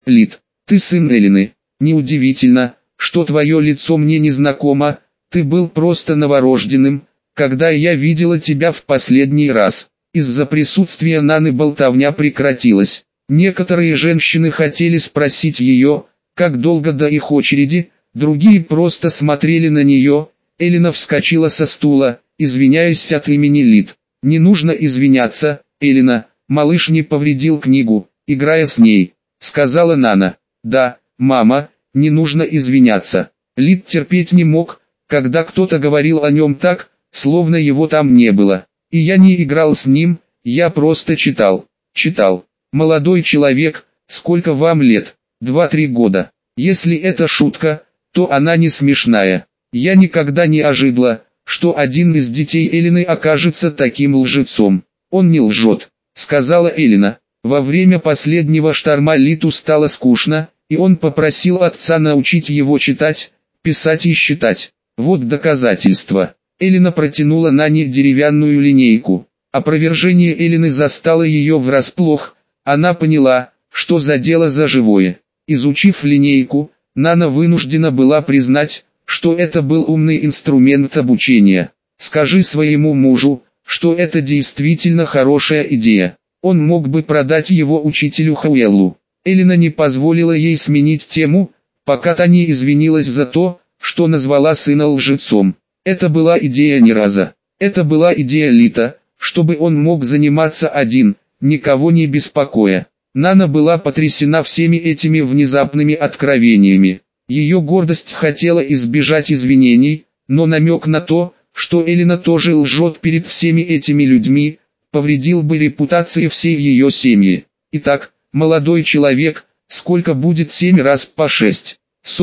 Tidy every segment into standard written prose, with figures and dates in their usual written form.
Лид, ты сын Элины. Неудивительно, что твое лицо мне не знакомо, ты был просто новорожденным, когда я видела тебя в последний раз. Из-за присутствия Наны болтовня прекратилась. Некоторые женщины хотели спросить ее, как долго до их очереди, другие просто смотрели на нее. Элина вскочила со стула, извиняясь от имени Лид. «Не нужно извиняться, Элина, малыш не повредил книгу, играя с ней», — сказала Нана. «Да, мама, не нужно извиняться». Лид терпеть не мог, когда кто-то говорил о нем так, словно его там не было. «И я не играл с ним, я просто читал». «Читал. Молодой человек, сколько вам лет?» 2-3 года. Если это шутка, то она не смешная. Я никогда не ожидала, что один из детей Элины окажется таким лжецом. «Он не лжет», — сказала Элина. Во время последнего шторма Литу стало скучно, и он попросил отца научить его читать, писать и считать. Вот доказательство. Элина протянула Нане деревянную линейку. Опровержение Элины застало ее врасплох. Она поняла, что задело за живое. Изучив линейку, Нана вынуждена была признать, что это был умный инструмент обучения. «Скажи своему мужу, что это действительно хорошая идея. Он мог бы продать его учителю Хауэллу». Элина не позволила ей сменить тему, пока та не извинилась за то, что назвала сына лжецом. Это была идея Нераза. Это была идея Лита, чтобы он мог заниматься один, никого не беспокоя. Нана была потрясена всеми этими внезапными откровениями. Ее гордость хотела избежать извинений, но намек на то, что Элина тоже лжет перед всеми этими людьми, повредил бы репутации всей ее семьи. Итак, молодой человек, сколько будет 7 раз по 6?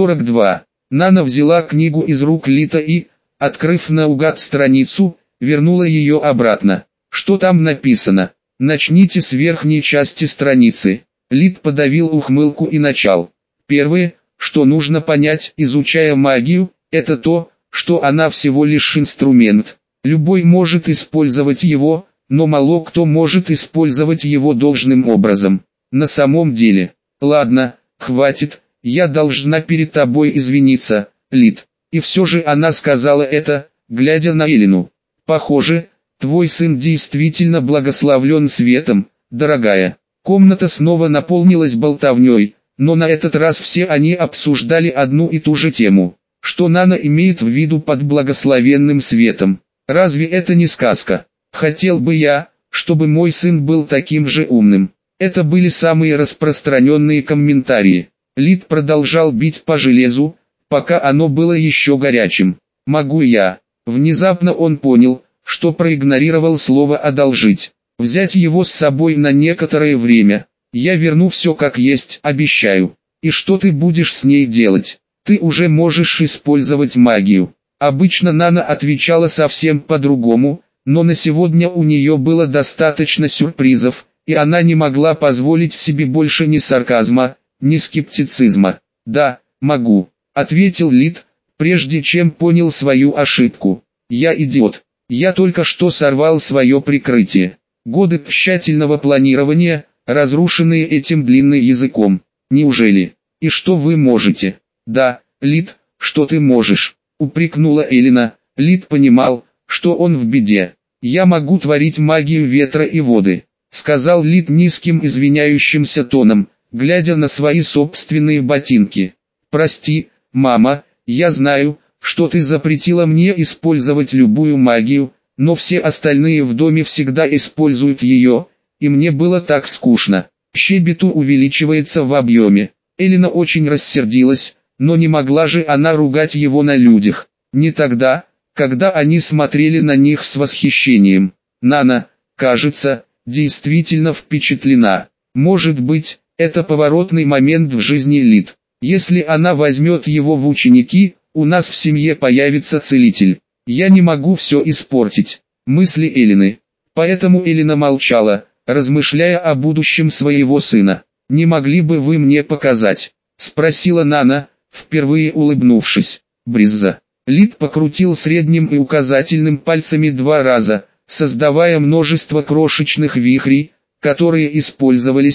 42. Нана взяла книгу из рук Лита и, открыв наугад страницу, вернула ее обратно. Что там написано? Начните с верхней части страницы. Лит подавил ухмылку и начал. Первое, что нужно понять, изучая магию, это то, что она всего лишь инструмент. Любой может использовать его, но мало кто может использовать его должным образом. На самом деле. Ладно, хватит, я должна перед тобой извиниться, Лит. И все же она сказала это, глядя на Элину. Похоже, твой сын действительно благословлен светом, дорогая. Комната снова наполнилась болтовней, но на этот раз все они обсуждали одну и ту же тему. Что Нана имеет в виду под благословенным светом? Разве это не сказка? Хотел бы я, чтобы мой сын был таким же умным. Это были самые распространенные комментарии. Лид продолжал бить по железу, пока оно было еще горячим. «Могу я?» Внезапно он понял, что проигнорировал слово «одолжить». «Взять его с собой на некоторое время. Я верну все как есть, обещаю. И что ты будешь с ней делать? Ты уже можешь использовать магию». Обычно Нана отвечала совсем по-другому, но на сегодня у нее было достаточно сюрпризов, и она не могла позволить себе больше ни сарказма, ни скептицизма. «Да, могу», — ответил Лид, прежде чем понял свою ошибку. «Я идиот. Я только что сорвал свое прикрытие. Годы тщательного планирования, разрушенные этим длинным языком. Неужели? И что вы можете?» «Да, Лид, что ты можешь?» — упрекнула Элина. Лид понимал, что он в беде. «Я могу творить магию ветра и воды», — сказал Лид низким извиняющимся тоном, глядя на свои собственные ботинки. «Прости, мама, я знаю, что ты запретила мне использовать любую магию, но все остальные в доме всегда используют ее, и мне было так скучно». Щебету увеличивается в объеме. Элина очень рассердилась, но не могла же она ругать его на людях. Не тогда, когда они смотрели на них с восхищением. Нана, кажется, действительно впечатлена. Может быть, это поворотный момент в жизни Лид. Если она возьмет его в ученики, у нас в семье появится целитель. Я не могу все испортить. Мысли Элины. Поэтому Элина молчала, размышляя о будущем своего сына. «Не могли бы вы мне показать?» — спросила Нана, впервые улыбнувшись. «Бризза». Лид покрутил средним и указательным пальцами 2 раза, создавая множество крошечных вихрей, которые использовались,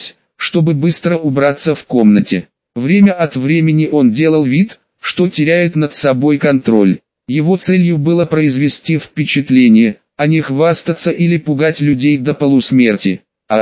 чтобы быстро убраться в комнате. Время от времени он делал вид, что теряет над собой контроль. Его целью было произвести впечатление, а не хвастаться или пугать людей до полусмерти.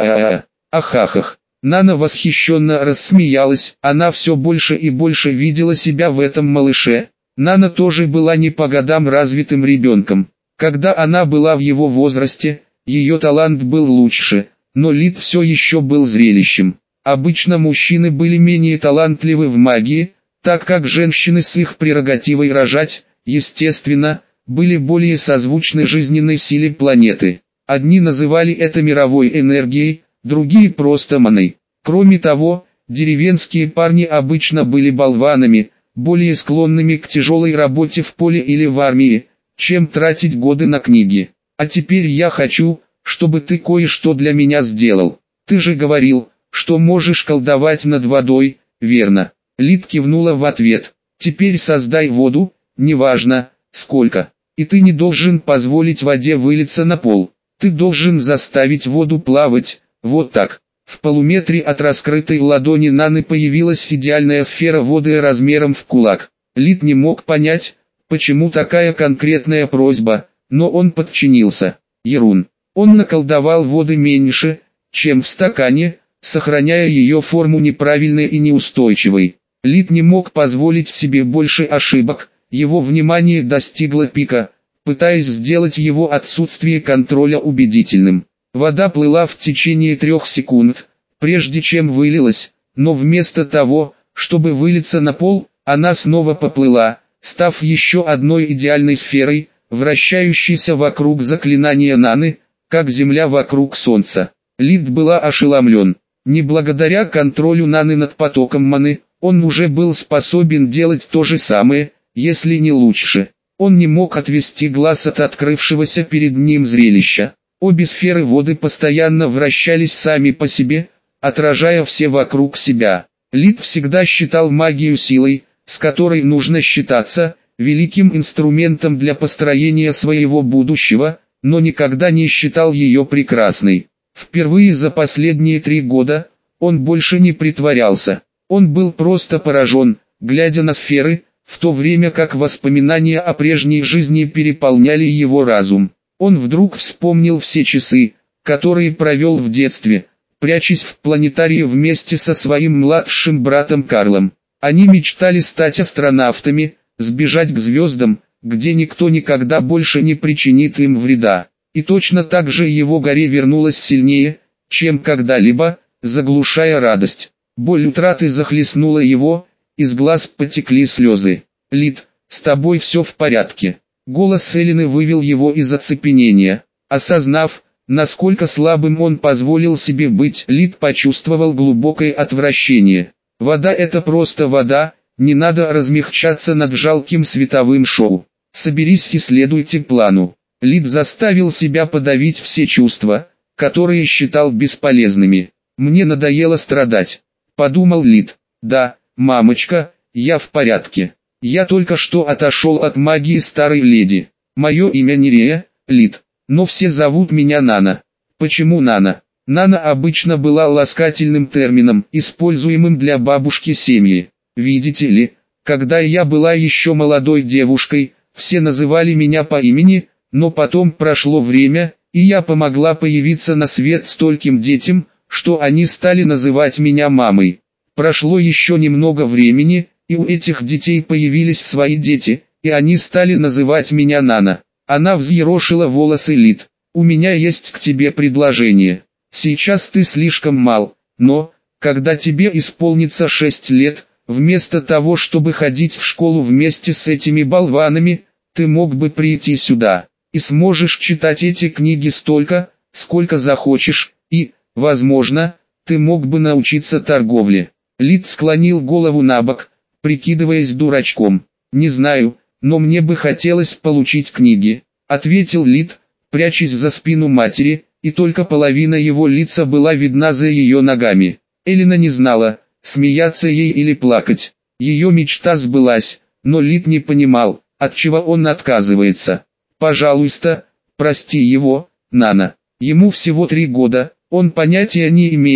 Ахахах. Нана восхищенно рассмеялась, она все больше и больше видела себя в этом малыше. Нана тоже была не по годам развитым ребенком. Когда она была в его возрасте, ее талант был лучше, но Лид все еще был зрелищем. Обычно мужчины были менее талантливы в магии, так как женщины с их прерогативой рожать, естественно, были более созвучны жизненной силе планеты. Одни называли это мировой энергией, другие просто маной. Кроме того, деревенские парни обычно были болванами, более склонными к тяжелой работе в поле или в армии, чем тратить годы на книги. А теперь я хочу, чтобы ты кое-что для меня сделал. Ты же говорил, что можешь колдовать над водой, верно? Лид кивнула в ответ. Теперь создай воду, неважно, сколько. И ты не должен позволить воде вылиться на пол. Ты должен заставить воду плавать, вот так. В полуметре от раскрытой ладони Наны появилась идеальная сфера воды размером в кулак. Лид не мог понять, почему такая конкретная просьба, но он подчинился. Ерун. Он наколдовал воды меньше, чем в стакане, сохраняя ее форму неправильной и неустойчивой. Лид не мог позволить себе больше ошибок, его внимание достигло пика, пытаясь сделать его отсутствие контроля убедительным. Вода плыла в течение 3 секунд, прежде чем вылилась, но вместо того, чтобы вылиться на пол, она снова поплыла, став еще одной идеальной сферой, вращающейся вокруг заклинания Наны, как Земля вокруг Солнца. Лид была ошеломлен. Не благодаря контролю Наны над потоком маны, он уже был способен делать то же самое, если не лучше. Он не мог отвести глаз от открывшегося перед ним зрелища. Обе сферы воды постоянно вращались сами по себе, отражая все вокруг себя. Лид всегда считал магию силой, с которой нужно считаться, великим инструментом для построения своего будущего, но никогда не считал ее прекрасной. Впервые за последние 3 года он больше не притворялся. Он был просто поражен, глядя на сферы, в то время как воспоминания о прежней жизни переполняли его разум. Он вдруг вспомнил все часы, которые провел в детстве, прячась в планетарии вместе со своим младшим братом Карлом. Они мечтали стать астронавтами, сбежать к звездам, где никто никогда больше не причинит им вреда. И точно так же его горе вернулась сильнее, чем когда-либо, заглушая радость. Боль утраты захлестнула его, из глаз потекли слезы. «Лид, с тобой все в порядке». Голос Элины вывел его из оцепенения. Осознав, насколько слабым он позволил себе быть, Лид почувствовал глубокое отвращение. Вода — это просто вода, не надо размягчаться над жалким световым шоу. Соберись и следуйте плану. Лид заставил себя подавить все чувства, которые считал бесполезными. «Мне надоело страдать», — подумал Лид. «Да, мамочка, я в порядке. Я только что отошел от магии старой леди. Мое имя Нерея, Лид, но все зовут меня Нана». Почему Нана? Нана обычно была ласкательным термином, используемым для бабушки семьи. Видите ли, когда я была еще молодой девушкой, все называли меня по имени, но потом прошло время, и я помогла появиться на свет стольким детям, что они стали называть меня мамой. Прошло еще немного времени, и у этих детей появились свои дети, и они стали называть меня Нана. Она взъерошила волосы. Лид, у меня есть к тебе предложение. Сейчас ты слишком мал, но, когда тебе исполнится 6 лет, вместо того, чтобы ходить в школу вместе с этими болванами, ты мог бы прийти сюда, и сможешь читать эти книги столько, сколько захочешь, и, возможно, ты мог бы научиться торговле. Лид склонил голову набок, прикидываясь дурачком. «Не знаю, но мне бы хотелось получить книги», — ответил Лид, прячась за спину матери, и только половина его лица была видна за ее ногами. Элина не знала, смеяться ей или плакать. Ее мечта сбылась, но Лид не понимал, от чего он отказывается. «Пожалуйста, прости его, Нана. Ему всего 3 года, он понятия не имеет,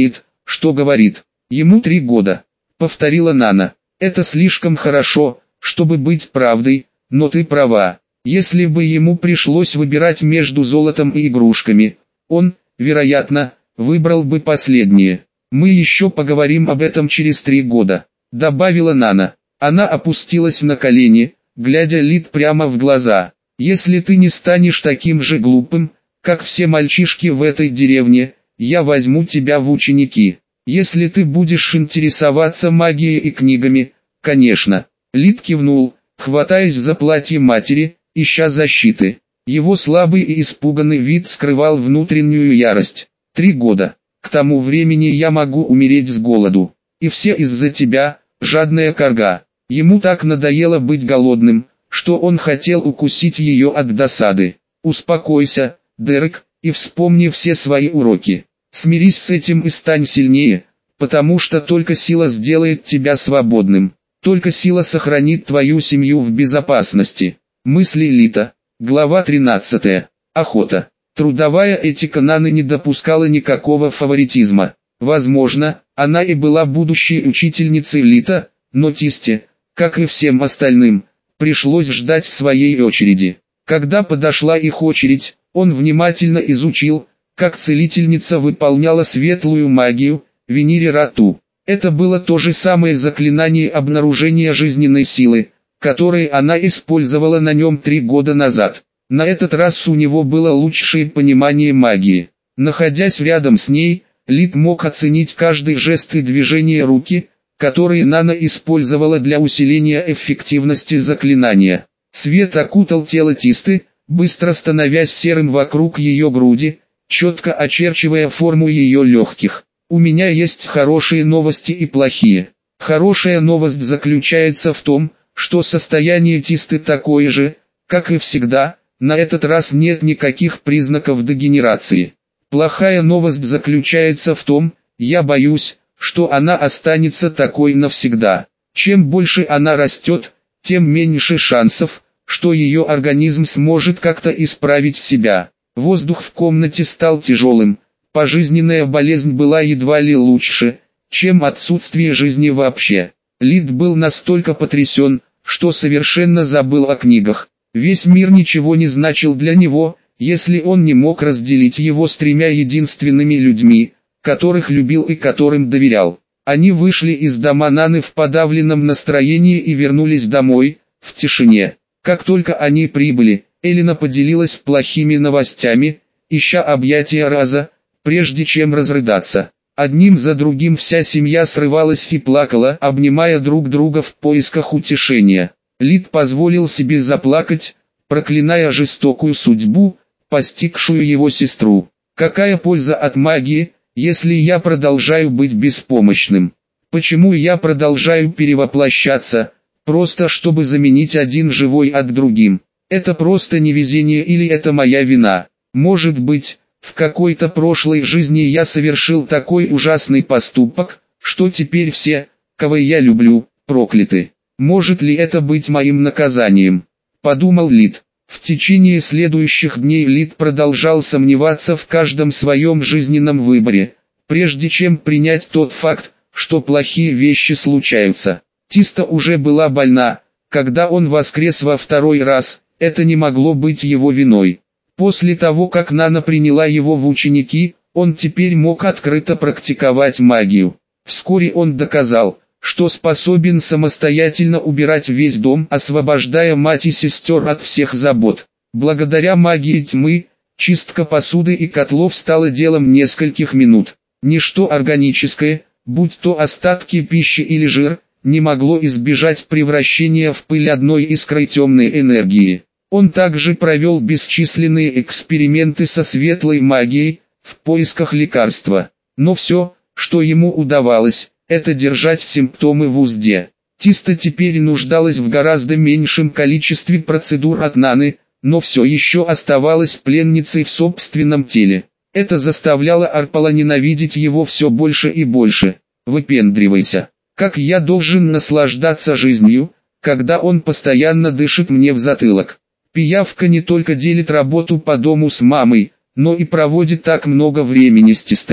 что говорит. Ему 3 года, повторила Нана. Это слишком хорошо, чтобы быть правдой, но ты права. Если бы ему пришлось выбирать между золотом и игрушками, он, вероятно, выбрал бы последнее. Мы еще поговорим об этом через 3 года, добавила Нана. Она опустилась на колени, глядя Лид прямо в глаза. Если ты не станешь таким же глупым, как все мальчишки в этой деревне, я возьму тебя в ученики. Если ты будешь интересоваться магией и книгами, конечно. Лид кивнул, хватаясь за платье матери, ища защиты. Его слабый и испуганный вид скрывал внутреннюю ярость. 3 года. К тому времени я могу умереть с голоду. И все из-за тебя, жадная карга. Ему так надоело быть голодным, что он хотел укусить ее от досады. Успокойся, Дерек, и вспомни все свои уроки. Смирись с этим и стань сильнее, потому что только сила сделает тебя свободным. Только сила сохранит твою семью в безопасности. Мысли Лита. Глава 13. Охота. Трудовая этика Наны не допускала никакого фаворитизма. Возможно, она и была будущей учительницей Лита, но Тисте, как и всем остальным, пришлось ждать своей очереди. Когда подошла их очередь, он внимательно изучил, как целительница выполняла светлую магию, Венири Рату. Это было то же самое заклинание обнаружения жизненной силы, которое она использовала на нем 3 года назад. На этот раз у него было лучшее понимание магии. Находясь рядом с ней, Лид мог оценить каждый жест и движение руки, которые Нана использовала для усиления эффективности заклинания. Свет окутал тело Тисты, быстро становясь серым вокруг ее груди, четко очерчивая форму ее легких. У меня есть хорошие новости и плохие. Хорошая новость заключается в том, что состояние Тисты такое же, как и всегда, на этот раз нет никаких признаков дегенерации. Плохая новость заключается в том, я боюсь, что она останется такой навсегда. Чем больше она растет, тем меньше шансов, что ее организм сможет как-то исправить себя. Воздух в комнате стал тяжелым. Пожизненная болезнь была едва ли лучше, чем отсутствие жизни вообще. Лид был настолько потрясен, что совершенно забыл о книгах. Весь мир ничего не значил для него, если он не мог разделить его с 3 единственными людьми, которых любил и которым доверял. Они вышли из дома Наны в подавленном настроении и вернулись домой, в тишине. Как только они прибыли, Элина поделилась плохими новостями, ища объятия Раза, прежде чем разрыдаться. Одним за другим вся семья срывалась и плакала, обнимая друг друга в поисках утешения. Лид позволил себе заплакать, проклиная жестокую судьбу, постигшую его сестру. Какая польза от магии, если я продолжаю быть беспомощным? Почему я продолжаю перевоплощаться, просто чтобы заменить один живой от другим? Это просто невезение или это моя вина? Может быть, в какой-то прошлой жизни я совершил такой ужасный поступок, что теперь все, кого я люблю, прокляты. Может ли это быть моим наказанием? Подумал Лид. В течение следующих дней Лид продолжал сомневаться в каждом своем жизненном выборе, прежде чем принять тот факт, что плохие вещи случаются. Тиста уже была больна, когда он воскрес во 2-й раз, это не могло быть его виной. После того, как Нана приняла его в ученики, он теперь мог открыто практиковать магию. Вскоре он доказал, что способен самостоятельно убирать весь дом, освобождая мать и сестер от всех забот. Благодаря магии тьмы, чистка посуды и котлов стала делом нескольких минут. Ничто органическое, будь то остатки пищи или жир, не могло избежать превращения в пыль одной искрой темной энергии. Он также провел бесчисленные эксперименты со светлой магией, в поисках лекарства. Но все, что ему удавалось, это держать симптомы в узде. Тиста теперь нуждалась в гораздо меньшем количестве процедур от Наны, но все еще оставалась пленницей в собственном теле. Это заставляло Арпала ненавидеть его все больше и больше. «Выпендривайся. Как я должен наслаждаться жизнью, когда он постоянно дышит мне в затылок?» Пиявка не только делит работу по дому с мамой, но и проводит так много времени с Тистой.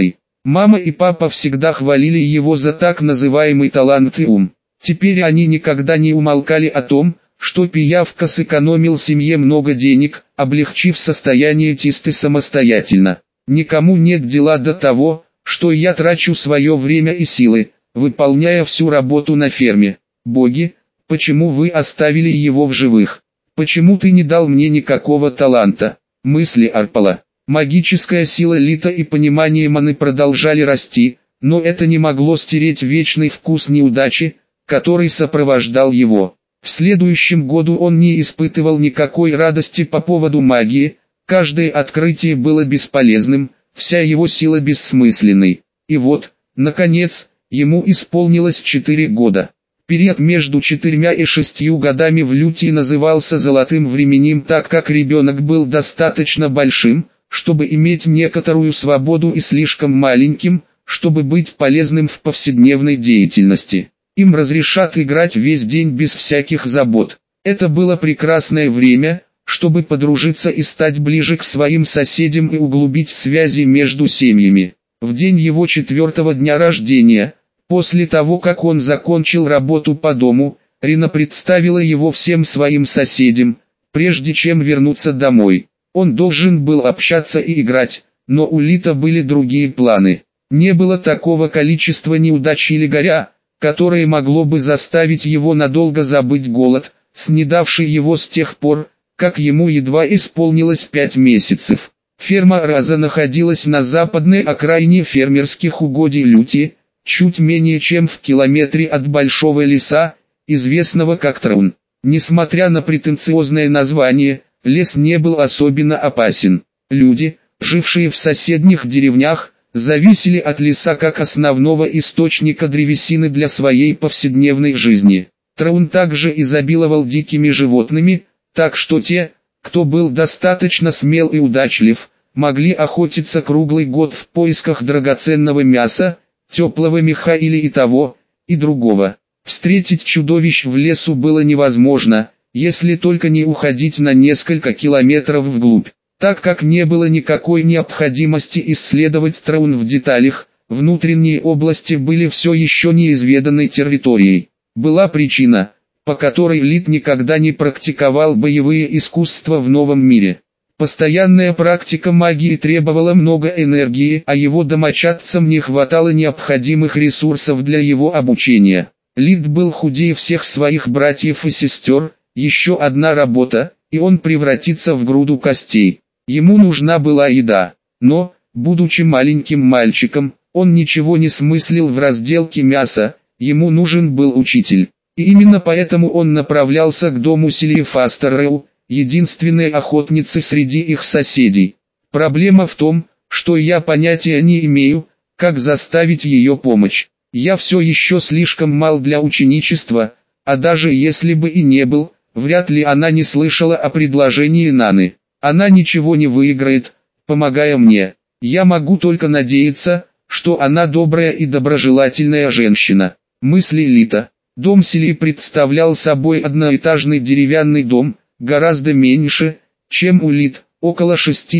Мама и папа всегда хвалили его за так называемый талант и ум. Теперь они никогда не умолкали о том, что Пиявка сэкономил семье много денег, облегчив состояние Тисты самостоятельно. Никому нет дела до того, что я трачу свое время и силы, выполняя всю работу на ферме. Боги, почему вы оставили его в живых? Почему ты не дал мне никакого таланта? Мысли Арпала. Магическая сила Лита и понимание Маны продолжали расти, но это не могло стереть вечный вкус неудачи, который сопровождал его. В следующем году он не испытывал никакой радости по поводу магии, каждое открытие было бесполезным, вся его сила бессмысленной. И вот, наконец, ему исполнилось 4 года. Период между 4 и 6 годами в Лютии назывался золотым временем, так как ребенок был достаточно большим, чтобы иметь некоторую свободу, и слишком маленьким, чтобы быть полезным в повседневной деятельности. Им разрешат играть весь день без всяких забот. Это было прекрасное время, чтобы подружиться и стать ближе к своим соседям и углубить связи между семьями. В день его 4-го дня рождения, после того как он закончил работу по дому, Рина представила его всем своим соседям, прежде чем вернуться домой. Он должен был общаться и играть, но у Лита были другие планы. Не было такого количества неудач или горя, которое могло бы заставить его надолго забыть голод, снедавший его с тех пор, как ему едва исполнилось 5 месяцев. Ферма Раза находилась на западной окраине фермерских угодий Лютии, чуть менее чем в километре от большого леса, известного как Траун. Несмотря на претенциозное название, лес не был особенно опасен. Люди, жившие в соседних деревнях, зависели от леса как основного источника древесины для своей повседневной жизни. Траун также изобиловал дикими животными, так что те, кто был достаточно смел и удачлив, могли охотиться круглый год в поисках драгоценного мяса, теплого меха или и того, и другого. Встретить чудовищ в лесу было невозможно, если только не уходить на несколько километров вглубь. Так как не было никакой необходимости исследовать Траун в деталях, внутренние области были все еще неизведанной территорией. Была причина, по которой Лит никогда не практиковал боевые искусства в новом мире. Постоянная практика магии требовала много энергии, а его домочадцам не хватало необходимых ресурсов для его обучения. Лит был худее всех своих братьев и сестер, еще одна работа, и он превратится в груду костей. Ему нужна была еда, но, будучи маленьким мальчиком, он ничего не смыслил в разделке мяса, ему нужен был учитель. И именно поэтому он направлялся к дому Селии Фастерроу, единственной охотницы среди их соседей. Проблема в том, что я понятия не имею, как заставить ее помочь. Я все еще слишком мал для ученичества, а даже если бы и не был, вряд ли она не слышала о предложении Наны. Она ничего не выиграет, помогая мне. Я могу только надеяться, что она добрая и доброжелательная женщина. Мысли Лита. Дом Селии представлял собой одноэтажный деревянный дом, гораздо меньше, чем у Лит, около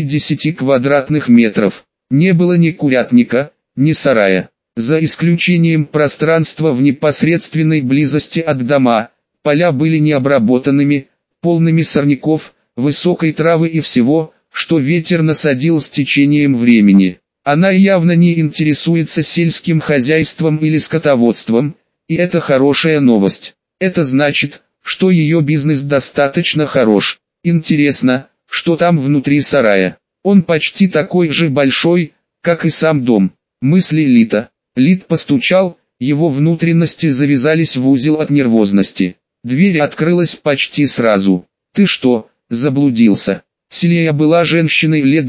60 квадратных метров. Не было ни курятника, ни сарая. За исключением пространства в непосредственной близости от дома, поля были необработанными, полными сорняков, высокой травы и всего, что ветер насадил с течением времени. Она явно не интересуется сельским хозяйством или скотоводством, и это хорошая новость. Это значит, что ее бизнес достаточно хорош. Интересно, что там внутри сарая. Он почти такой же большой, как и сам дом. Мысли Лита. Лит постучал, его внутренности завязались в узел от нервозности. Дверь открылась почти сразу. «Ты что, заблудился?» Селия была женщиной лет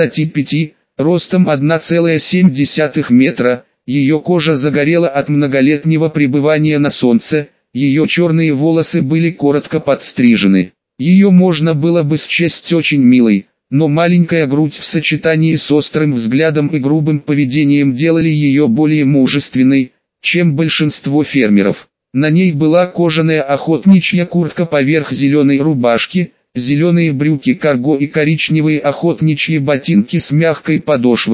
25, ростом 1,7 метра, ее кожа загорела от многолетнего пребывания на солнце, ее черные волосы были коротко подстрижены. Ее можно было бы счесть очень милой, но маленькая грудь в сочетании с острым взглядом и грубым поведением делали ее более мужественной, чем большинство фермеров. На ней была кожаная охотничья куртка поверх зеленой рубашки, зеленые брюки карго и коричневые охотничьи ботинки с мягкой подошвой,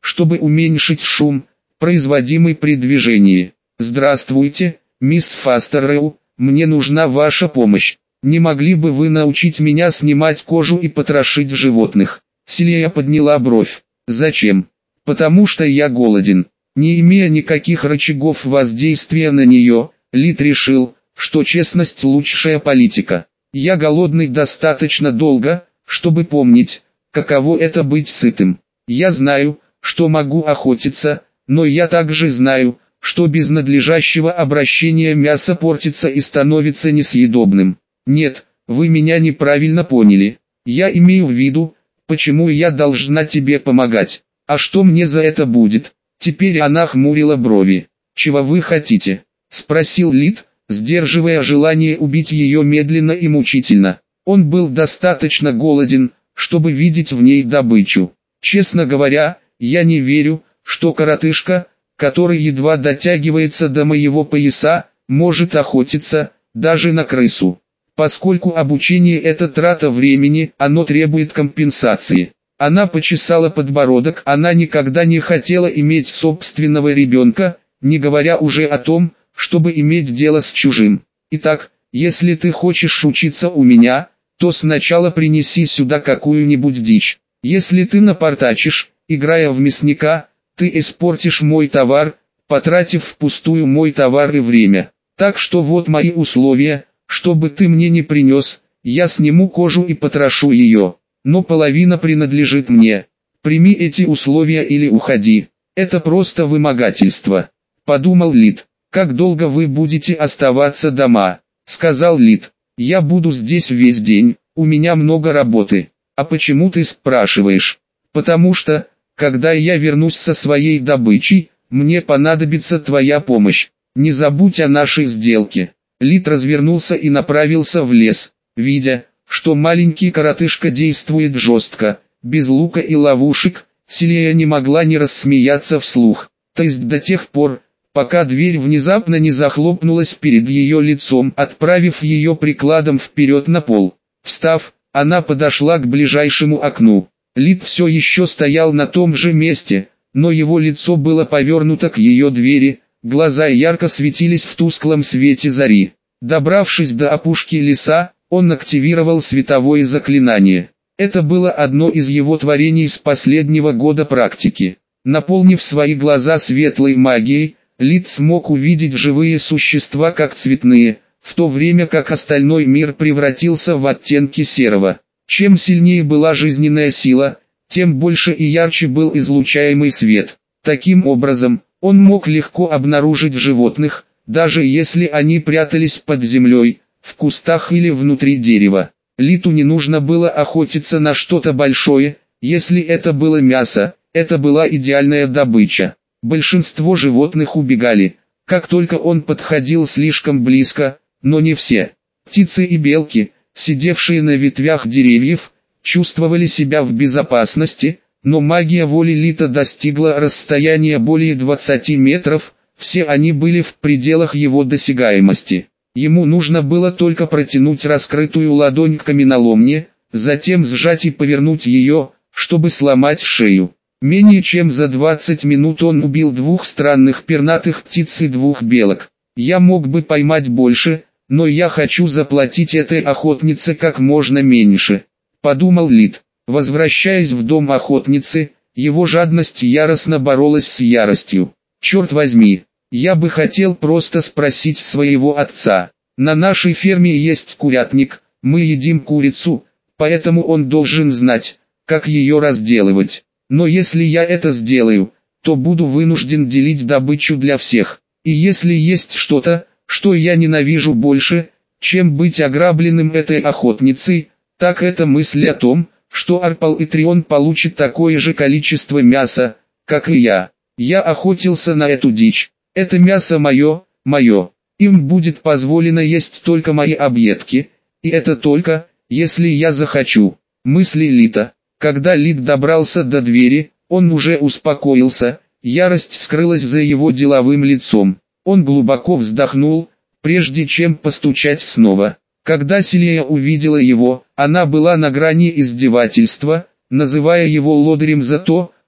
чтобы уменьшить шум, производимый при движении. «Здравствуйте, мисс Фастерроу, мне нужна ваша помощь. Не могли бы вы научить меня снимать кожу и потрошить животных?» Селия подняла бровь. «Зачем?» «Потому что я голоден». Не имея никаких рычагов воздействия на нее, Лид решил, что честность лучшая политика. «Я голодный достаточно долго, чтобы помнить, каково это быть сытым. Я знаю, что могу охотиться, но я также знаю, что без надлежащего обращения мясо портится и становится несъедобным. Нет, вы меня неправильно поняли. Я имею в виду, почему я должна тебе помогать. А что мне за это будет?» Теперь она хмурила брови. «Чего вы хотите?» — спросил Лид, сдерживая желание убить ее медленно и мучительно. Он был достаточно голоден, чтобы видеть в ней добычу. «Честно говоря, я не верю, что коротышка, который едва дотягивается до моего пояса, может охотиться, даже на крысу. Поскольку обучение – это трата времени, оно требует компенсации». Она почесала подбородок, она никогда не хотела иметь собственного ребенка, не говоря уже о том, чтобы иметь дело с чужим. «Итак, если ты хочешь учиться у меня, то сначала принеси сюда какую-нибудь дичь. Если ты напортачишь, играя в мясника, ты испортишь мой товар, потратив впустую мой товар и время. Так что вот мои условия, чтобы ты мне не принес, я сниму кожу и потрошу ее. Но половина принадлежит мне. Прими эти условия или уходи. Это просто вымогательство», — подумал Лид. «Как долго вы будете оставаться дома?» — сказал Лид. «Я буду здесь весь день, у меня много работы». «А почему ты спрашиваешь?» «Потому что, когда я вернусь со своей добычей, мне понадобится твоя помощь. Не забудь о нашей сделке». Лид развернулся и направился в лес, видя, что маленький коротышка действует жестко, без лука и ловушек. Селия не могла не рассмеяться вслух. То есть до тех пор, пока дверь внезапно не захлопнулась перед ее лицом, отправив ее прикладом вперед на пол. Встав, она подошла к ближайшему окну. Лид все еще стоял на том же месте, но его лицо было повернуто к ее двери, глаза ярко светились в тусклом свете зари. Добравшись до опушки леса, он активировал световое заклинание. Это было одно из его творений с последнего года практики. Наполнив свои глаза светлой магией, Лид смог увидеть живые существа как цветные, в то время как остальной мир превратился в оттенки серого. Чем сильнее была жизненная сила, тем больше и ярче был излучаемый свет. Таким образом, он мог легко обнаружить животных, даже если они прятались под землей, в кустах или внутри дерева. Литу не нужно было охотиться на что-то большое, если это было мясо, это была идеальная добыча. Большинство животных убегали, как только он подходил слишком близко, но не все. Птицы и белки, сидевшие на ветвях деревьев, чувствовали себя в безопасности, но магия воли Лита достигла расстояния более 20 метров, все они были в пределах его досягаемости. Ему нужно было только протянуть раскрытую ладонь к каменоломне, затем сжать и повернуть ее, чтобы сломать шею. Менее чем за 20 минут он убил 2 странных пернатых птиц и 2 белок. «Я мог бы поймать больше, но я хочу заплатить этой охотнице как можно меньше», — подумал Лид. Возвращаясь в дом охотницы, его жадность яростно боролась с яростью. «Черт возьми! Я бы хотел просто спросить своего отца. На нашей ферме есть курятник, мы едим курицу, поэтому он должен знать, как ее разделывать. Но если я это сделаю, то буду вынужден делить добычу для всех. И если есть что-то, что я ненавижу больше, чем быть ограбленным этой охотницей, так это мысль о том, что Арпал и Трион получат такое же количество мяса, как и я. Я охотился на эту дичь. Это мясо мое. Им будет позволено есть только мои объедки, и это только, если я захочу». Мысли Лита. Когда Лид добрался до двери, он уже успокоился, ярость скрылась за его деловым лицом. Он глубоко вздохнул, прежде чем постучать снова. Когда Селия увидела его, она была на грани издевательства, называя его лодырем за то,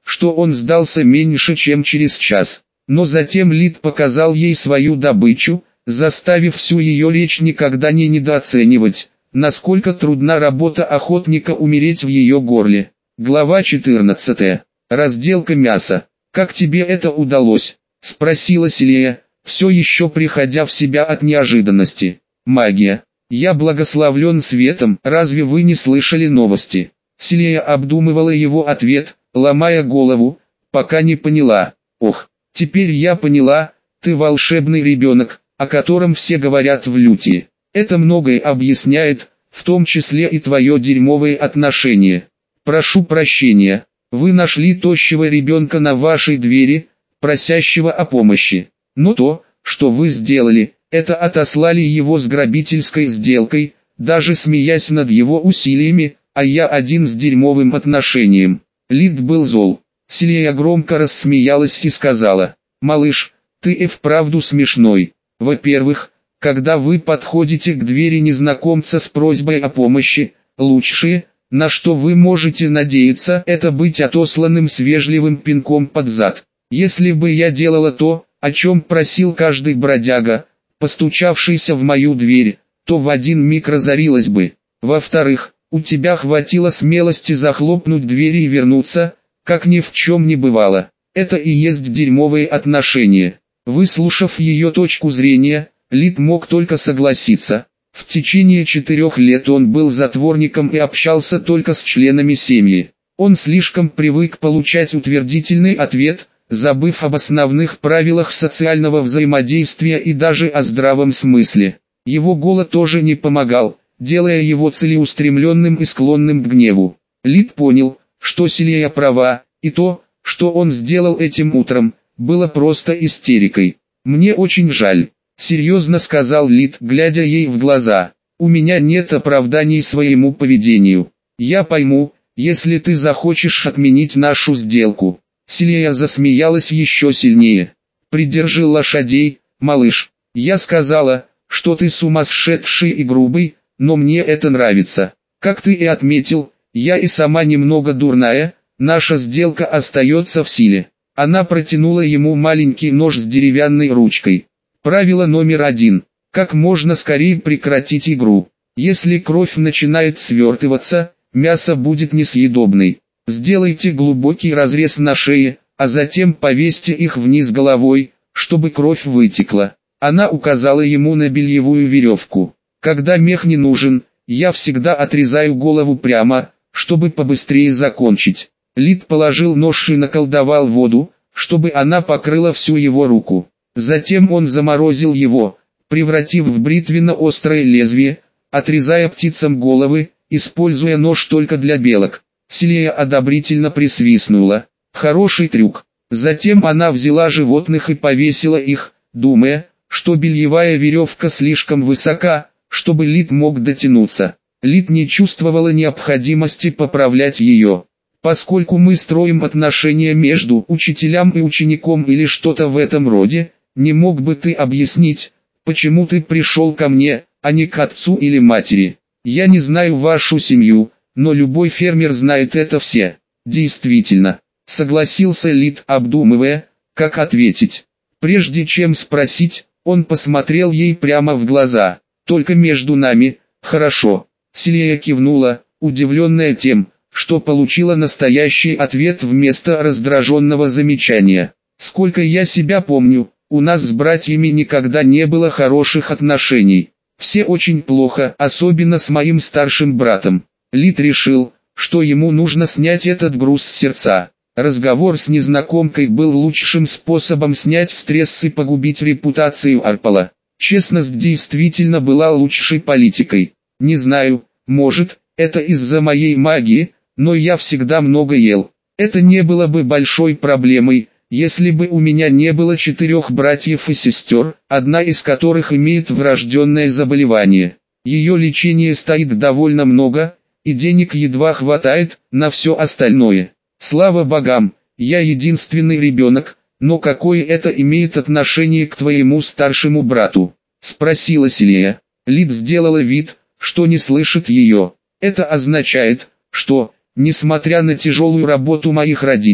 что он сдался меньше чем через час. Но затем Лид показал ей свою добычу, заставив всю ее речь никогда не недооценивать, насколько трудна работа охотника умереть в ее горле. Глава 14. Разделка мяса. «Как тебе это удалось?» – спросила Селия, все еще приходя в себя от неожиданности. «Магия. Я благословлен светом, разве вы не слышали новости?» Селия обдумывала его ответ, ломая голову, пока не поняла. «Ох, теперь я поняла, ты волшебный ребенок, о котором все говорят в Лютии. Это многое объясняет, в том числе и твое дерьмовое отношение. Прошу прощения, вы нашли тощего ребенка на вашей двери, просящего о помощи. Но то, что вы сделали, это отослали его с грабительской сделкой, даже смеясь над его усилиями, а я один с дерьмовым отношением». Лид был зол. Селия громко рассмеялась и сказала: «Малыш, ты и вправду смешной. Во-первых, когда вы подходите к двери незнакомца с просьбой о помощи, лучшее, на что вы можете надеяться, это быть отосланным с вежливым пинком под зад. Если бы я делала то, о чем просил каждый бродяга, постучавшийся в мою дверь, то в один миг разорилась бы. Во-вторых, у тебя хватило смелости захлопнуть двери и вернуться, как ни в чем не бывало. Это и есть дерьмовые отношения». Выслушав ее точку зрения, Лид мог только согласиться. В течение 4 лет он был затворником и общался только с членами семьи. Он слишком привык получать утвердительный ответ, забыв об основных правилах социального взаимодействия и даже о здравом смысле. Его голод тоже не помогал, делая его целеустремленным и склонным к гневу. Лид понял, что Селия права, и то, что он сделал этим утром, было просто истерикой. «Мне очень жаль», — серьезно сказал Лид, глядя ей в глаза. «У меня нет оправданий своему поведению. Я пойму, если ты захочешь отменить нашу сделку». Селия засмеялась еще сильнее. «Придержи лошадей, малыш. Я сказала, что ты сумасшедший и грубый, но мне это нравится. Как ты и отметил, я и сама немного дурная, наша сделка остается в силе». Она протянула ему маленький нож с деревянной ручкой. Правило номер 1. Как можно скорее прекратить игру. Если кровь начинает свертываться, мясо будет несъедобной. Сделайте глубокий разрез на шее, а затем повесьте их вниз головой, чтобы кровь вытекла. Она указала ему на бельевую веревку. «Когда мех не нужен, я всегда отрезаю голову прямо, чтобы побыстрее закончить». Лид положил нож и наколдовал воду, чтобы она покрыла всю его руку. Затем он заморозил его, превратив в бритвенно-острое лезвие, отрезая птицам головы, используя нож только для белок. Селия одобрительно присвистнула. «Хороший трюк». Затем она взяла животных и повесила их, думая, что бельевая веревка слишком высока, чтобы Лид мог дотянуться. Лид не чувствовала необходимости поправлять ее. «Поскольку мы строим отношения между учителем и учеником или что-то в этом роде, не мог бы ты объяснить, почему ты пришел ко мне, а не к отцу или матери? Я не знаю вашу семью, но любой фермер знает это все». «Действительно», — согласился Лид, обдумывая, как ответить. Прежде чем спросить, он посмотрел ей прямо в глаза. «Только между нами, хорошо?» Селия кивнула, удивленная тем, что получила настоящий ответ вместо раздраженного замечания. «Сколько я себя помню, у нас с братьями никогда не было хороших отношений. Все очень плохо, особенно с моим старшим братом». Лид решил, что ему нужно снять этот груз с сердца. Разговор с незнакомкой был лучшим способом снять стресс и погубить репутацию Арпала. Честность действительно была лучшей политикой. «Не знаю, может, это из-за моей магии, но я всегда много ел. Это не было бы большой проблемой, если бы у меня не было 4 братьев и сестер, одна из которых имеет врожденное заболевание. Ее лечение стоит довольно много, и денег едва хватает на все остальное. Слава богам, я единственный ребенок, но какое это имеет отношение к твоему старшему брату?» — спросила Селия. Лид сделала вид, что не слышит ее. «Это означает, что, несмотря на тяжелую работу моих родителей,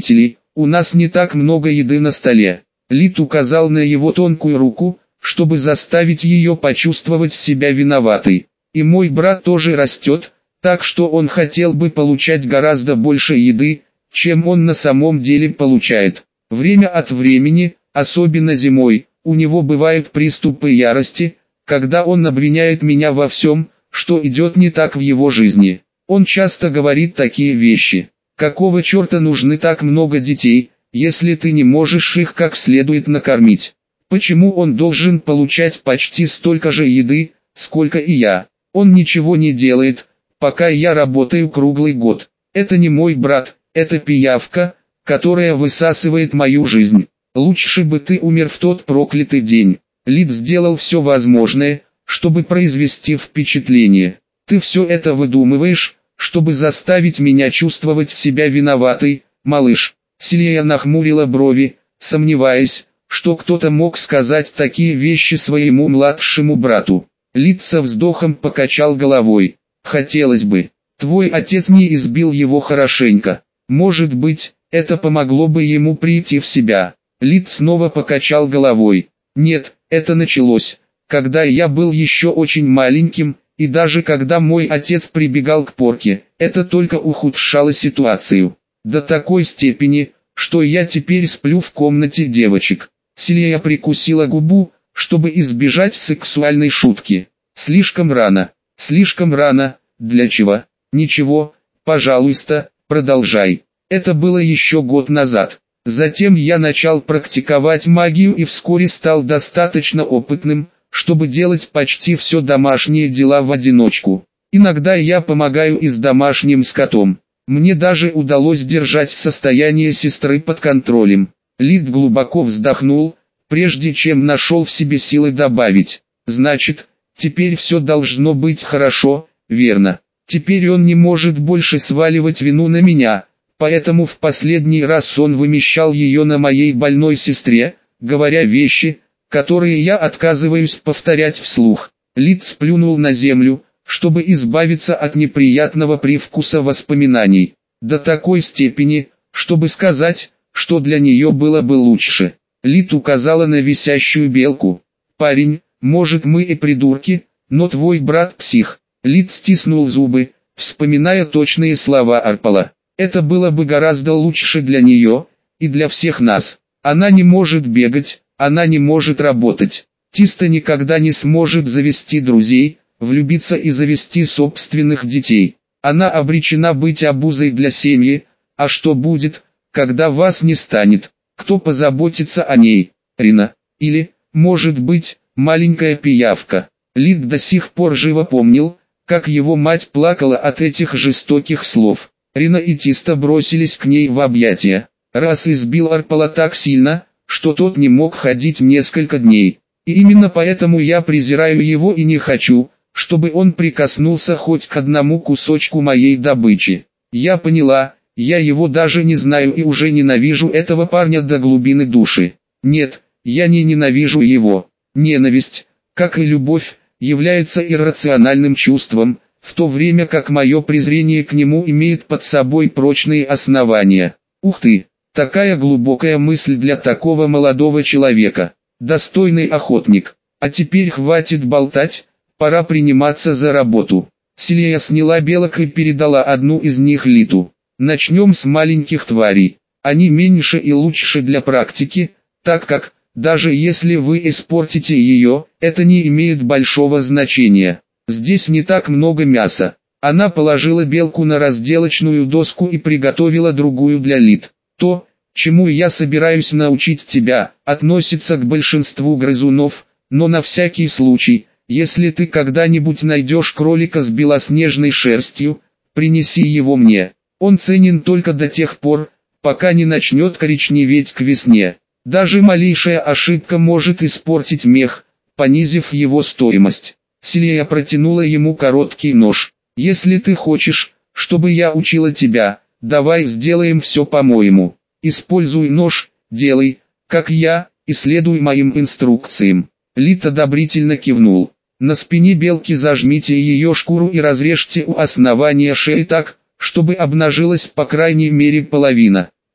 у нас не так много еды на столе. Лид указал на его тонкую руку, чтобы заставить ее почувствовать себя виноватой. И мой брат тоже растет, так что он хотел бы получать гораздо больше еды, чем он на самом деле получает. Время от времени, особенно зимой, у него бывают приступы ярости, когда он обвиняет меня во всем, что идет не так в его жизни. Он часто говорит такие вещи. Какого черта нужны так много детей, если ты не можешь их как следует накормить? Почему он должен получать почти столько же еды, сколько и я? Он ничего не делает, пока я работаю круглый год. Это не мой брат, это пиявка, которая высасывает мою жизнь. Лучше бы ты умер в тот проклятый день. Лид сделал все возможное, чтобы произвести впечатление. Ты все это выдумываешь, чтобы заставить меня чувствовать себя виноватой, малыш. Силья нахмурила брови, сомневаясь, что кто-то мог сказать такие вещи своему младшему брату. Лид со вздохом покачал головой. Хотелось бы. Твой отец не избил его хорошенько. Может быть, это помогло бы ему прийти в себя. Лид снова покачал головой. Нет, это началось, когда я был еще очень маленьким, и даже когда мой отец прибегал к порке, это только ухудшало ситуацию. До такой степени, что я теперь сплю в комнате девочек. Силья прикусила губу, чтобы избежать сексуальной шутки. Слишком рано. Слишком рано. Для чего? Ничего, пожалуйста, продолжай. Это было еще год назад. Затем я начал практиковать магию и вскоре стал достаточно опытным, чтобы делать почти все домашние дела в одиночку. Иногда я помогаю и с домашним скотом. Мне даже удалось держать состояние сестры под контролем. Лид глубоко вздохнул, прежде чем нашел в себе силы добавить. Значит, теперь все должно быть хорошо, верно? Теперь он не может больше сваливать вину на меня, поэтому в последний раз он вымещал ее на моей больной сестре, говоря вещи, которые я отказываюсь повторять вслух. Лид сплюнул на землю, чтобы избавиться от неприятного привкуса воспоминаний. До такой степени, чтобы сказать, что для нее было бы лучше. Лид указала на висящую белку. «Парень, может мы и придурки, но твой брат псих». Лид стиснул зубы, вспоминая точные слова Арпала. «Это было бы гораздо лучше для нее, и для всех нас. Она не может бегать, она не может работать. Тиста никогда не сможет завести друзей, влюбиться и завести собственных детей. Она обречена быть обузой для семьи, а что будет, когда вас не станет? Кто позаботится о ней? Рина? Или, может быть, маленькая пиявка?» Лид до сих пор живо помнил, как его мать плакала от этих жестоких слов. Рина и Тиста бросились к ней в объятия. Раз избил Арпала так сильно, что тот не мог ходить несколько дней. И именно поэтому я презираю его и не хочу, чтобы он прикоснулся хоть к одному кусочку моей добычи. Я поняла, я его даже не знаю и уже ненавижу этого парня до глубины души. Нет, я не ненавижу его. Ненависть, как и любовь, является иррациональным чувством, в то время как мое презрение к нему имеет под собой прочные основания. Ух ты, такая глубокая мысль для такого молодого человека. Достойный охотник. А теперь хватит болтать, пора приниматься за работу. Силья сняла белок и передала одну из них Литу. Начнем с маленьких тварей. Они меньше и лучше для практики, так как, даже если вы испортите ее, это не имеет большого значения. Здесь не так много мяса. Она положила белку на разделочную доску и приготовила другую для Лит. То, чему я собираюсь научить тебя, относится к большинству грызунов, но на всякий случай, если ты когда-нибудь найдешь кролика с белоснежной шерстью, принеси его мне. Он ценен только до тех пор, пока не начнет коричневеть к весне. Даже малейшая ошибка может испортить мех, понизив его стоимость. Силья протянула ему короткий нож. «Если ты хочешь, чтобы я учила тебя, давай сделаем все по-моему. Используй нож, делай, как я, и следуй моим инструкциям». Лит одобрительно кивнул. «На спине белки зажмите ее шкуру и разрежьте у основания шеи так, чтобы обнажилась по крайней мере половина.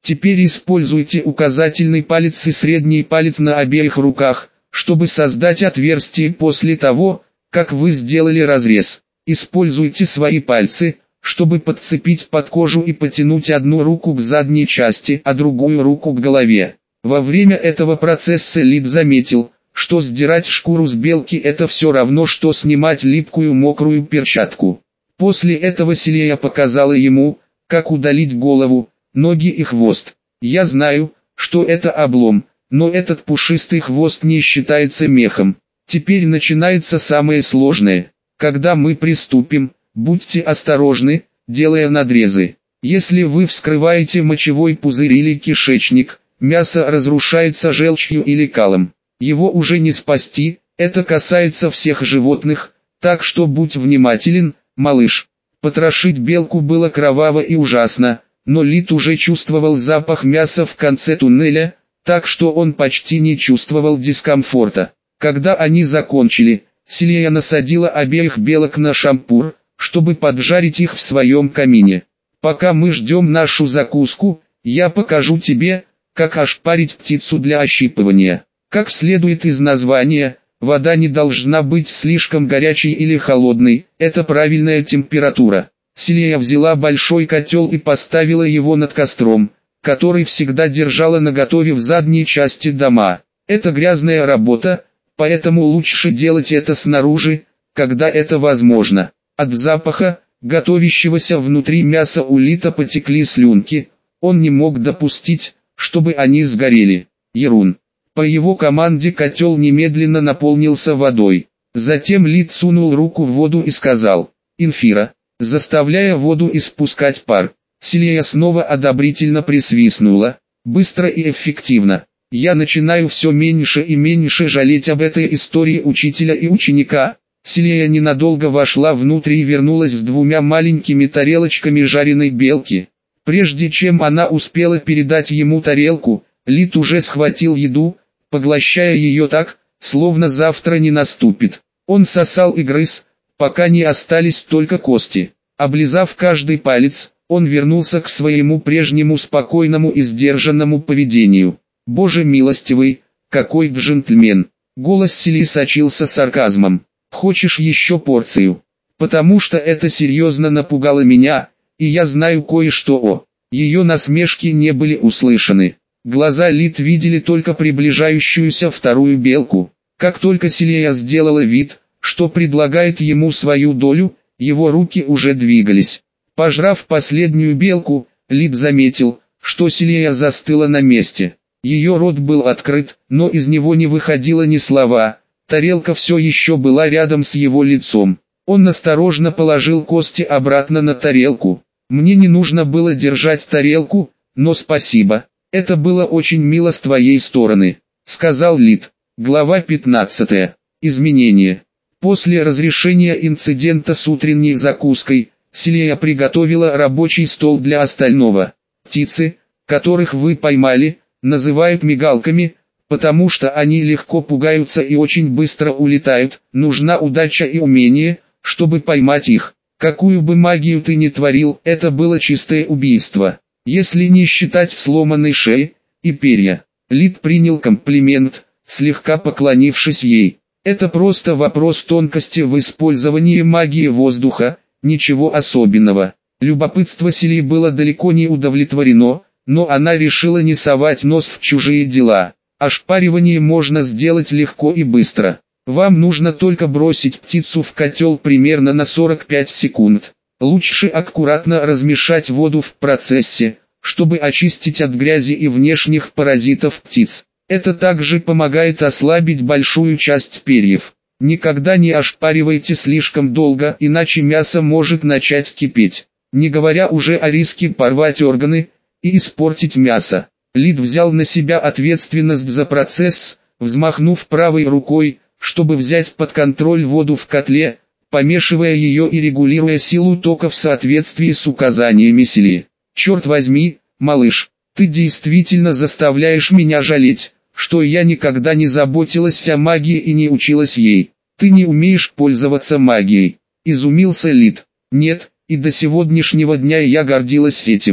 Теперь используйте указательный палец и средний палец на обеих руках, чтобы создать отверстие после того, как вы сделали разрез. Используйте свои пальцы, чтобы подцепить под кожу и потянуть одну руку к задней части, а другую руку к голове. Во время этого процесса Лид заметил, что сдирать шкуру с белки это все равно, что снимать липкую мокрую перчатку. После этого Селия показала ему, как удалить голову, ноги и хвост. Я знаю, что это облом, но этот пушистый хвост не считается мехом. Теперь начинается самое сложное. Когда мы приступим, будьте осторожны, делая надрезы. Если вы вскрываете мочевой пузырь или кишечник, мясо разрушается желчью или калом. Его уже не спасти, это касается всех животных, так что будь внимателен, малыш. Потрошить белку было кроваво и ужасно, но Лид уже чувствовал запах мяса в конце туннеля, так что он почти не чувствовал дискомфорта. Когда они закончили, Селия насадила обеих белок на шампур, чтобы поджарить их в своем камине. Пока мы ждем нашу закуску, я покажу тебе, как ошпарить птицу для ощипывания. Как следует из названия, вода не должна быть слишком горячей или холодной, это правильная температура. Селия взяла большой котел и поставила его над костром, который всегда держала наготове в задней части дома. Это грязная работа, поэтому лучше делать это снаружи, когда это возможно. От запаха, готовящегося внутри мяса у Лита потекли слюнки, он не мог допустить, чтобы они сгорели. Ерун. По его команде котел немедленно наполнился водой. Затем Лит сунул руку в воду и сказал «Инфира», заставляя воду испускать пар. Селия снова одобрительно присвистнула. Быстро и эффективно. Я начинаю все меньше и меньше жалеть об этой истории учителя и ученика. Селия ненадолго вошла внутрь и вернулась с 2 маленькими тарелочками жареной белки. Прежде чем она успела передать ему тарелку, Лит уже схватил еду, поглощая ее так, словно завтра не наступит. Он сосал и грыз, пока не остались только кости. Облизав каждый палец, он вернулся к своему прежнему спокойному и сдержанному поведению. «Боже милостивый, какой джентльмен!» Голос Селии сочился сарказмом. «Хочешь еще порцию? Потому что это серьезно напугало меня, и я знаю кое-что о...» Ее насмешки не были услышаны. Глаза Лит видели только приближающуюся вторую белку. Как только Селия сделала вид, что предлагает ему свою долю, его руки уже двигались. Пожрав последнюю белку, Лит заметил, что Селия застыла на месте. Ее рот был открыт, но из него не выходило ни слова. Тарелка все еще была рядом с его лицом. Он осторожно положил кости обратно на тарелку. «Мне не нужно было держать тарелку, но спасибо. Это было очень мило с твоей стороны», — сказал Лит. Глава 15. Изменения. После разрешения инцидента с утренней закуской, Селия приготовила рабочий стол для остального. Птицы, которых вы поймали, называют мигалками, потому что они легко пугаются и очень быстро улетают. Нужна удача и умение, чтобы поймать их. Какую бы магию ты ни творил, это было чистое убийство. Если не считать сломанной шеи и перья. Лид принял комплимент, слегка поклонившись ей. Это просто вопрос тонкости в использовании магии воздуха, ничего особенного. Любопытство Селии было далеко не удовлетворено, но она решила не совать нос в чужие дела. Ошпаривание можно сделать легко и быстро. Вам нужно только бросить птицу в котел примерно на 45 секунд. Лучше аккуратно размешать воду в процессе, чтобы очистить от грязи и внешних паразитов птиц. Это также помогает ослабить большую часть перьев. Никогда не ошпаривайте слишком долго, иначе мясо может начать кипеть. Не говоря уже о риске порвать органы и испортить мясо. Лид взял на себя ответственность за процесс, взмахнув правой рукой, чтобы взять под контроль воду в котле, помешивая ее и регулируя силу тока в соответствии с указаниями Селии. «Черт возьми, малыш, ты действительно заставляешь меня жалеть, что я никогда не заботилась о магии и не училась ей. Ты не умеешь пользоваться магией», — изумился Лид. «Нет, и до сегодняшнего дня я гордилась этим.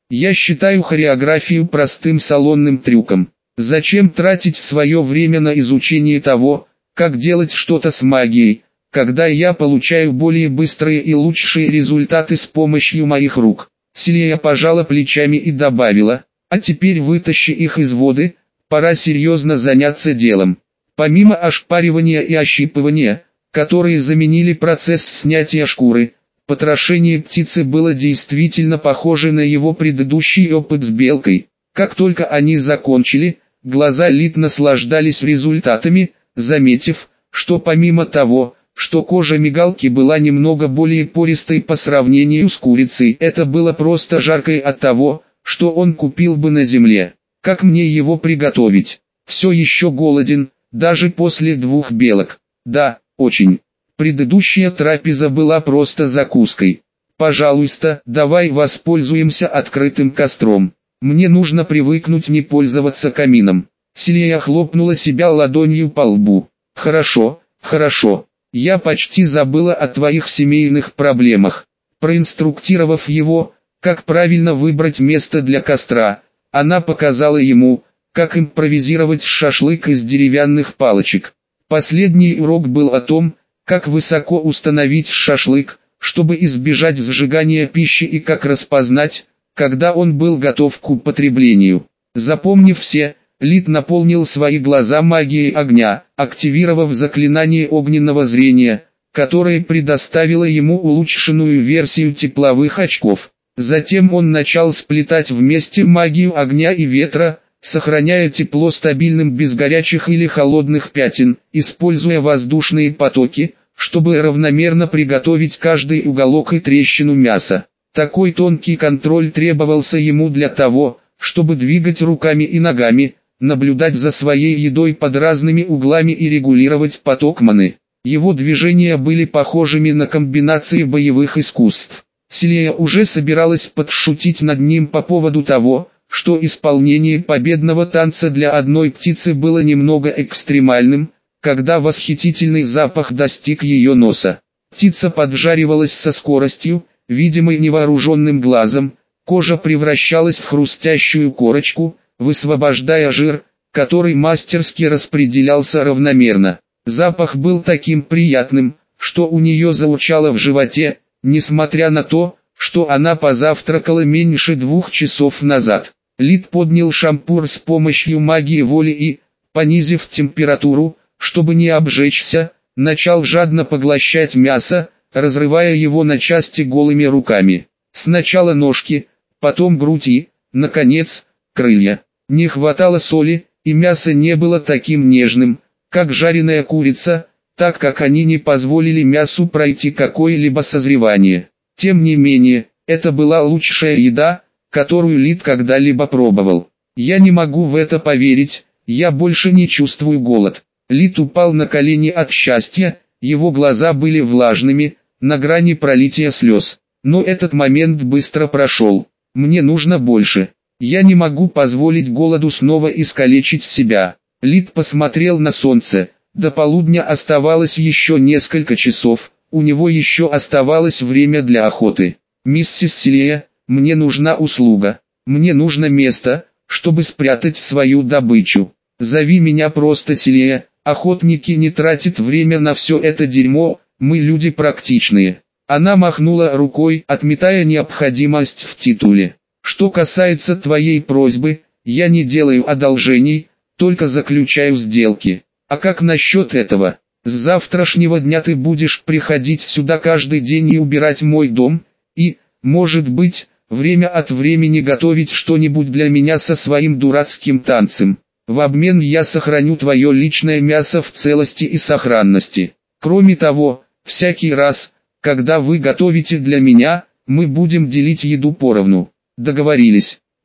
Я считаю хореографию простым салонным трюком. Зачем тратить свое время на изучение того, как делать что-то с магией, когда я получаю более быстрые и лучшие результаты с помощью моих рук? Силия пожала плечами и добавила, а теперь вытащи их из воды, пора серьезно заняться делом. Помимо ошпаривания и ощипывания, которые заменили процесс снятия шкуры, потрошение птицы было действительно похоже на его предыдущий опыт с белкой. Как только они закончили, глаза Лид наслаждались результатами, заметив, что помимо того, что кожа мигалки была немного более пористой по сравнению с курицей, это было просто жаркой от того, что он купил бы на земле. Как мне его приготовить? Все еще голоден, даже после 2 белок. Да, очень. Предыдущая трапеза была просто закуской. Пожалуйста, давай воспользуемся открытым костром. Мне нужно привыкнуть не пользоваться камином. Силия хлопнула себя ладонью по лбу. Хорошо, хорошо. Я почти забыла о твоих семейных проблемах. Проинструктировав его, как правильно выбрать место для костра, она показала ему, как импровизировать шашлык из деревянных палочек. Последний урок был о том, как высоко установить шашлык, чтобы избежать сжигания пищи, и как распознать, когда он был готов к употреблению. Запомнив все, Лид наполнил свои глаза магией огня, активировав заклинание огненного зрения, которое предоставило ему улучшенную версию тепловых очков. Затем он начал сплетать вместе магию огня и ветра, сохраняя тепло стабильным без горячих или холодных пятен, используя воздушные потоки, чтобы равномерно приготовить каждый уголок и трещину мяса. Такой тонкий контроль требовался ему для того, чтобы двигать руками и ногами, наблюдать за своей едой под разными углами и регулировать поток маны. Его движения были похожими на комбинации боевых искусств. Силия уже собиралась подшутить над ним по поводу того, что исполнение победного танца для одной птицы было немного экстремальным, когда восхитительный запах достиг ее носа. Птица поджаривалась со скоростью, видимой невооруженным глазом, кожа превращалась в хрустящую корочку, высвобождая жир, который мастерски распределялся равномерно. Запах был таким приятным, что у нее заурчало в животе, несмотря на то, что она позавтракала меньше 2 часов назад. Лид поднял шампур с помощью магии воли и, понизив температуру, чтобы не обжечься, начал жадно поглощать мясо, разрывая его на части голыми руками. Сначала ножки, потом грудь и, наконец, крылья. Не хватало соли, и мясо не было таким нежным, как жареная курица, так как они не позволили мясу пройти какое-либо созревание. Тем не менее, это была лучшая еда, которую Лид когда-либо пробовал. Я не могу в это поверить, я больше не чувствую голод. Лид упал на колени от счастья, его глаза были влажными, на грани пролития слез. Но этот момент быстро прошел. Мне нужно больше. Я не могу позволить голоду снова искалечить себя. Лид посмотрел на солнце. До полудня оставалось еще несколько часов, у него еще оставалось время для охоты. «Миссис Силия, мне нужна услуга. Мне нужно место, чтобы спрятать свою добычу. Зови меня просто Силия, охотники не тратят время на все это дерьмо, мы люди практичные». Она махнула рукой, отметая необходимость в титуле. «Что касается твоей просьбы, я не делаю одолжений, только заключаю сделки. А как насчет этого? С завтрашнего дня ты будешь приходить сюда каждый день и убирать мой дом, и, может быть, время от времени готовить что-нибудь для меня со своим дурацким танцем. В обмен я сохраню твое личное мясо в целости и сохранности. Кроме того, всякий раз, когда вы готовите для меня, мы будем делить еду поровну. Договорились?»